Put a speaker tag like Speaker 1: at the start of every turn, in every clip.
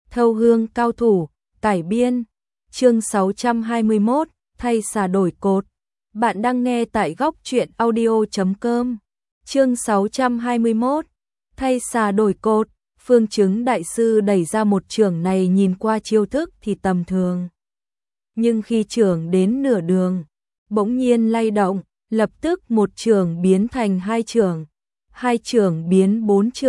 Speaker 1: Thâu hương cao thủ, cải biên. Chương 621, thay xà đổi cột. Bạn đang nghe tại góc truyện audio.com. Chương 621, thay xà đổi cột. Phương Chứng đại sư đẩy ra một chưởng này nhìn qua chiêu thức thì tầm thường. Nhưng khi chưởng đến nửa đường, bỗng nhiên lay động, lập tức một chưởng biến thành hai chưởng, hai chưởng biến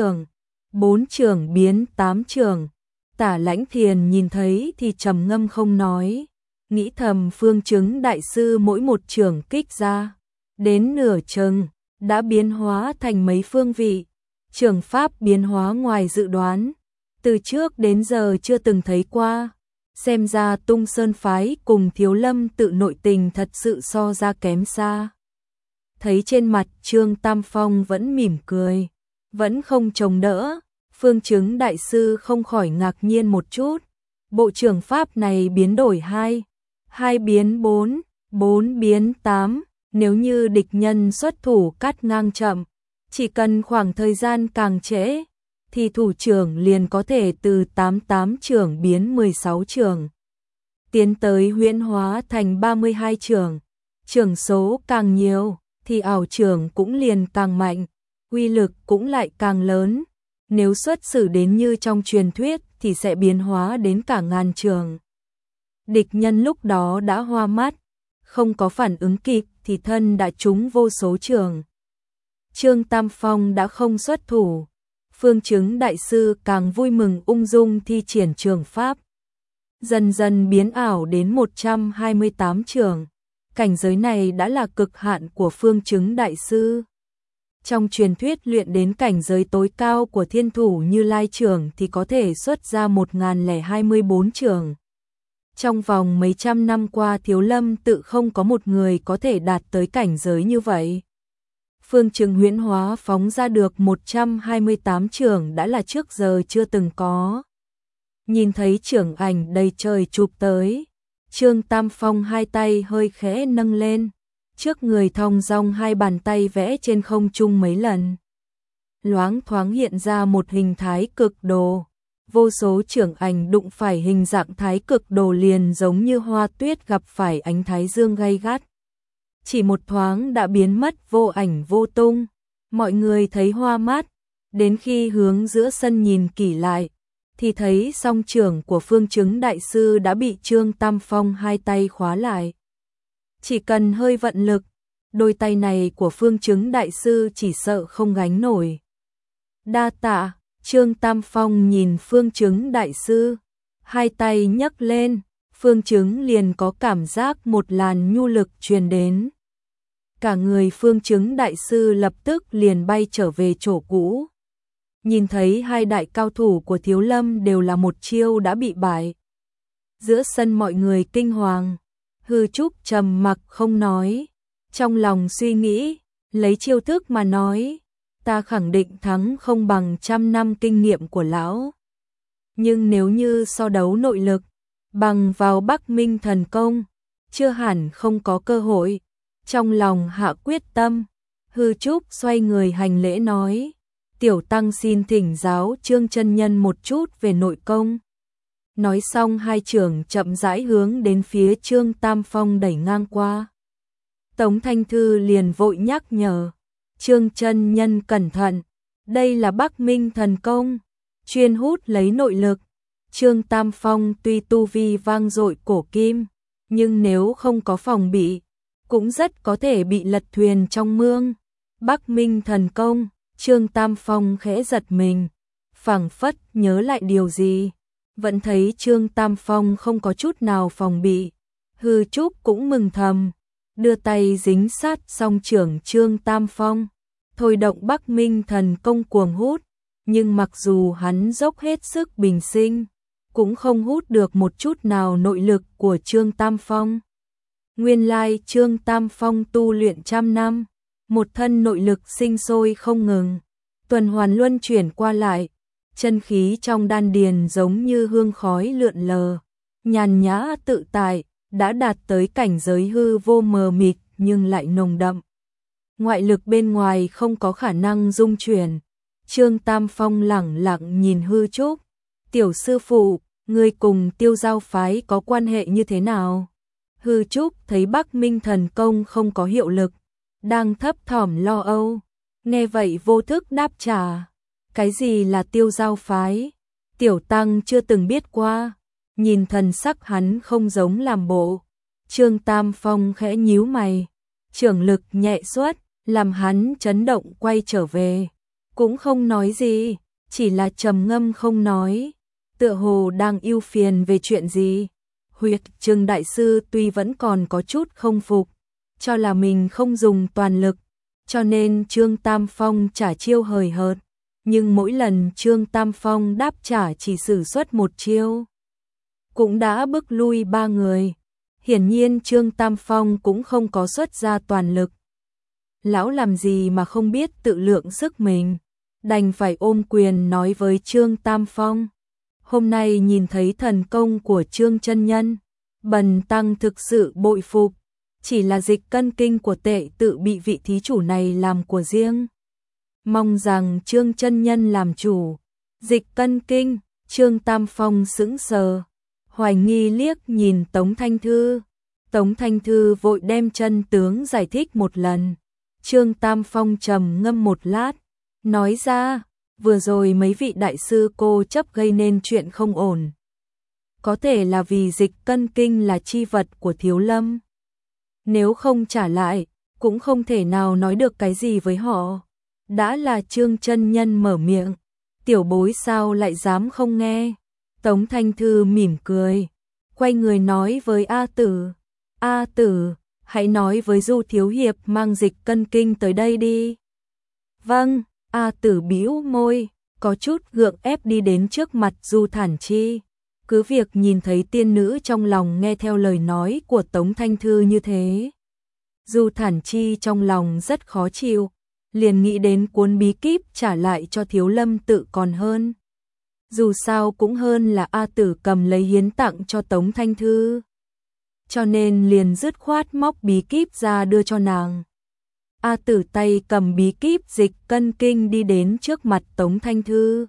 Speaker 1: bốn chưởng biến 8 chưởng. Tả Lãnh Thiền nhìn thấy thì trầm ngâm không nói, nghĩ thầm Phương Chứng đại sư mỗi một chưởng kích ra, đến nửa chừng, đã biến hóa thành mấy phương vị, chưởng pháp biến hóa ngoài dự đoán, từ trước đến giờ chưa từng thấy qua, xem ra Tung Sơn phái cùng Thiếu Lâm tự nội tình thật sự so ra kém xa. Thấy trên mặt Trương Tam Phong vẫn mỉm cười, vẫn không chống đỡ, Phương Chứng đại sư không khỏi ngạc nhiên một chút. Bộ trưởng pháp này biến đổi 2, 2 biến 4, 4 biến 8, nếu như địch nhân xuất thủ cắt ngang chậm, chỉ cần khoảng thời gian càng trễ, thì thủ trưởng liền có thể từ 88 trưởng biến 16 trưởng, tiến tới huyễn hóa thành 32 trưởng. Trưởng số càng nhiều, thì ảo trưởng cũng liền càng mạnh, uy lực cũng lại càng lớn. Nếu xuất xử đến như trong truyền thuyết thì sẽ biến hóa đến cả ngàn trường. Địch nhân lúc đó đã hoa mắt, không có phản ứng kịp thì thân đã trúng vô số trường. Trương Tam Phong đã không xuất thủ, Phương Chứng đại sư càng vui mừng ung dung thi triển trường pháp. Dần dần biến ảo đến 128 trường, cảnh giới này đã là cực hạn của Phương Chứng đại sư. Trong truyền thuyết luyện đến cảnh giới tối cao của thiên thủ Như Lai trưởng thì có thể xuất ra 1024 trưởng. Trong vòng mấy trăm năm qua Thiếu Lâm tự không có một người có thể đạt tới cảnh giới như vậy. Phương Chứng huyễn hóa phóng ra được 128 trưởng đã là trước giờ chưa từng có. Nhìn thấy trưởng ảnh đầy trời chụp tới, Trương Tam Phong hai tay hơi khẽ nâng lên. Trước người thong dong hai bàn tay vẽ trên không trung mấy lần. Loáng thoáng hiện ra một hình thái cực đồ. Vô số trưởng ảnh đụng phải hình dạng thái cực đồ liền giống như hoa tuyết gặp phải ánh thái dương gay gắt. Chỉ một thoáng đã biến mất vô ảnh vô tung. Mọi người thấy hoa mắt. Đến khi hướng giữa sân nhìn kỹ lại, thì thấy song trưởng của Phương Chứng đại sư đã bị Trương Tam Phong hai tay khóa lại. Chỉ cần hơi vận lực, đôi tay này của Phương Chứng đại sư chỉ sợ không gánh nổi. Đa tạ, Trương Tam Phong nhìn Phương Chứng đại sư, hai tay nhấc lên, Phương Chứng liền có cảm giác một làn nhu lực truyền đến. Cả người Phương Chứng đại sư lập tức liền bay trở về chỗ cũ. Nhìn thấy hai đại cao thủ của Thiếu Lâm đều là một chiêu đã bị bại. Giữa sân mọi người kinh hoàng. Hư Trúc trầm mặc không nói, trong lòng suy nghĩ, lấy chiêu thức mà nói, ta khẳng định thắng không bằng trăm năm kinh nghiệm của lão. Nhưng nếu như so đấu nội lực, bằng vào Bắc Minh thần công, chưa hẳn không có cơ hội. Trong lòng hạ quyết tâm, Hư Trúc xoay người hành lễ nói, tiểu tăng xin thỉnh giáo Trương chân nhân một chút về nội công. Nói xong hai trưởng chậm rãi hướng đến phía Trương Tam Phong đẩy ngang qua. Tống Thanh Thư liền vội nhắc nhở, Trương chân nhân cẩn thận, đây là Bắc Minh thần công, chuyên hút lấy nội lực. Trương Tam Phong tuy tu vi vang dội cổ kim, nhưng nếu không có phòng bị, cũng rất có thể bị lật thuyền trong mương. Bắc Minh thần công, Trương Tam Phong khẽ giật mình, phảng phất nhớ lại điều gì. Vẫn thấy Trương Tam Phong không có chút nào phòng bị. Hư Trúc cũng mừng thầm, đưa tay dính sát song trưởng Trương Tam Phong, thôi động Bắc Minh thần công cuồng hút, nhưng mặc dù hắn dốc hết sức bình sinh, cũng không hút được một chút nào nội lực của Trương Tam Phong. Nguyên lai Trương Tam Phong tu luyện trăm năm, một thân nội lực sinh sôi không ngừng, tuần hoàn luân chuyển qua lại. Chân khí trong đan điền giống như hương khói lượn lờ, nhàn nhã tự tại, đã đạt tới cảnh giới hư vô mờ mịt nhưng lại nồng đậm. Ngoại lực bên ngoài không có khả năng dung chuyển. Trương Tam Phong lẳng lặng nhìn Hư Trúc, tiểu sư phụ, ngươi cùng Tiêu Giao phái có quan hệ như thế nào? Hư Trúc thấy Bắc Minh thần công không có hiệu lực, đang thấp thỏm lo âu. Nghe vậy vô thức đáp trả. Cái gì là Tiêu Giao phái? Tiểu Tăng chưa từng biết qua. Nhìn thần sắc hắn không giống làm bộ. Trương Tam Phong khẽ nhíu mày. Trưởng lực nhẹ xuất, làm hắn chấn động quay trở về. Cũng không nói gì, chỉ là trầm ngâm không nói. Tựa hồ đang ưu phiền về chuyện gì. Huyệt Trừng đại sư tuy vẫn còn có chút không phục, cho là mình không dùng toàn lực, cho nên Trương Tam Phong trả chiêu hời hợt, nhưng mỗi lần Trương Tam Phong đáp trả chỉ sử xuất một chiêu, cũng đã bức lui 3 người. Hiển nhiên Trương Tam Phong cũng không có xuất ra toàn lực. Lão làm gì mà không biết tự lượng sức mình, đành phải ôm quyền nói với Trương Tam Phong. Hôm nay nhìn thấy thần công của Trương chân nhân, bần tăng thực sự bội phục, chỉ là dịch cân kinh của Tệ Tự bị vị thí chủ này làm của riêng. Mong rằng Trương chân nhân làm chủ. Dịch cân kinh, Trương Tam Phong sững sờ, hoài nghi liếc nhìn Tống Thanh Thư. Tống Thanh Thư vội đem chân tướng giải thích một lần. Trương Tam Phong trầm ngâm một lát, nói ra, vừa rồi mấy vị đại sư cô chấp gây nên chuyện không ổn. Có thể là vì dịch cân kinh là chi vật của Thiếu Lâm. Nếu không trả lại, cũng không thể nào nói được cái gì với họ. Đã là Trương chân nhân mở miệng, tiểu bối sao lại dám không nghe. Tống Thanh Thư mỉm cười, quay người nói với A Tử. A Tử, hãy nói với Du thiếu hiệp mang dịch cân kinh tới đây đi. Vâng. A Tử bĩu môi, có chút gượng ép đi đến trước mặt Du Thản Chi. Cứ việc nhìn thấy tiên nữ trong lòng nghe theo lời nói của Tống Thanh Thư như thế. Du Thản Chi trong lòng rất khó chịu, liền nghĩ đến cuốn bí kíp trả lại cho Thiếu Lâm Tự còn hơn. Dù sao cũng hơn là A Tử cầm lấy hiến tặng cho Tống Thanh Thư. Cho nên liền dứt khoát móc bí kíp ra đưa cho nàng. A Tử tay cầm bí kíp dịch cân kinh đi đến trước mặt Tống Thanh Thư.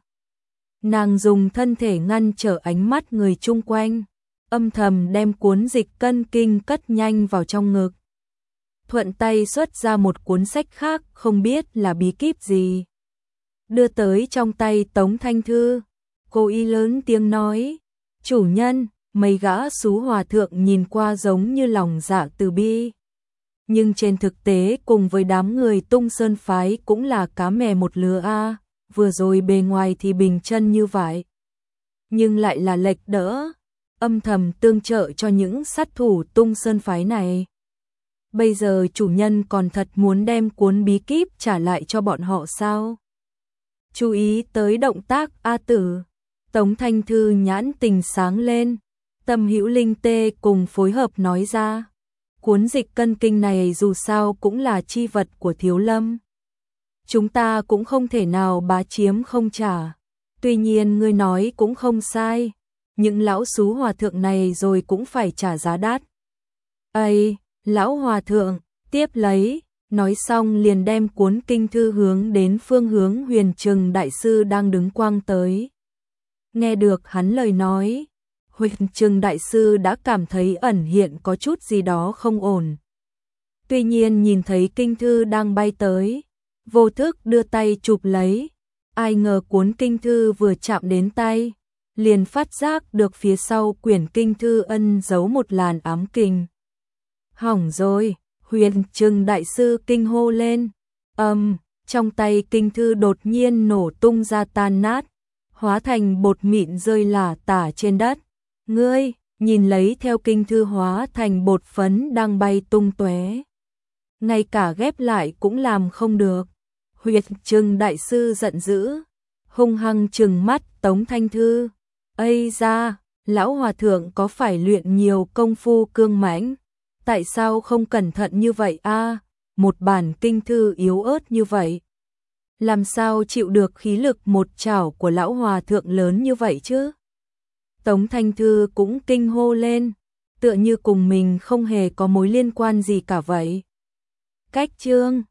Speaker 1: Nàng dùng thân thể ngăn trở ánh mắt người chung quanh, âm thầm đem cuốn dịch cân kinh cất nhanh vào trong ngực. Thuận tay xuất ra một cuốn sách khác không biết là bí kíp gì. Đưa tới trong tay Tống Thanh Thư, cô y lớn tiếng nói, chủ nhân, mấy gã xú hòa thượng nhìn qua giống như lòng dạ từ bi. Nhưng trên thực tế cùng với đám người Tung Sơn phái cũng là cá mè một lứa a, vừa rồi bề ngoài thì bình chân như vậy, nhưng lại là lệch đỡ, âm thầm tương trợ cho những sát thủ Tung Sơn phái này. Bây giờ chủ nhân còn thật muốn đem cuốn bí kíp trả lại cho bọn họ sao? Chú ý tới động tác A Tử, Tống Thanh Thư nhãn tình sáng lên, tâm hữu linh tê cùng phối hợp nói ra. Cuốn dịch cân kinh này dù sao cũng là chi vật của Thiếu Lâm. Chúng ta cũng không thể nào bá chiếm không trả. Tuy nhiên ngươi nói cũng không sai. Những lão xú hòa thượng này rồi cũng phải trả giá đắt. Ây, lão hòa thượng, tiếp lấy. Nói xong liền đem cuốn kinh thư hướng đến phương hướng Huyền Trừng đại sư đang đứng quang tới. Nghe được hắn lời nói, Huyền Trừng đại sư đã cảm thấy ẩn hiện có chút gì đó không ổn. Tuy nhiên nhìn thấy kinh thư đang bay tới, vô thức đưa tay chụp lấy. Ai ngờ cuốn kinh thư vừa chạm đến tay, liền phát giác được phía sau quyển kinh thư ân giấu một làn ám kình. Hỏng rồi, Huyền Trừng đại sư kinh hô lên. Trong tay kinh thư đột nhiên nổ tung ra tan nát, hóa thành bột mịn rơi lả tả trên đất. Ngươi, nhìn lấy theo kinh thư hóa thành bột phấn đang bay tung tóe. Ngay cả ghép lại cũng làm không được. Huyền Trừng đại sư giận dữ, hung hăng trừng mắt Tống Thanh Thư. Ây da, lão hòa thượng có phải luyện nhiều công phu cương mãnh? Tại sao không cẩn thận như vậy a? Một bản kinh thư yếu ớt như vậy, làm sao chịu được khí lực một chảo của lão hòa thượng lớn như vậy chứ? Tống Thanh Thư cũng kinh hô lên, tựa như cùng mình không hề có mối liên quan gì cả vậy. Cách chương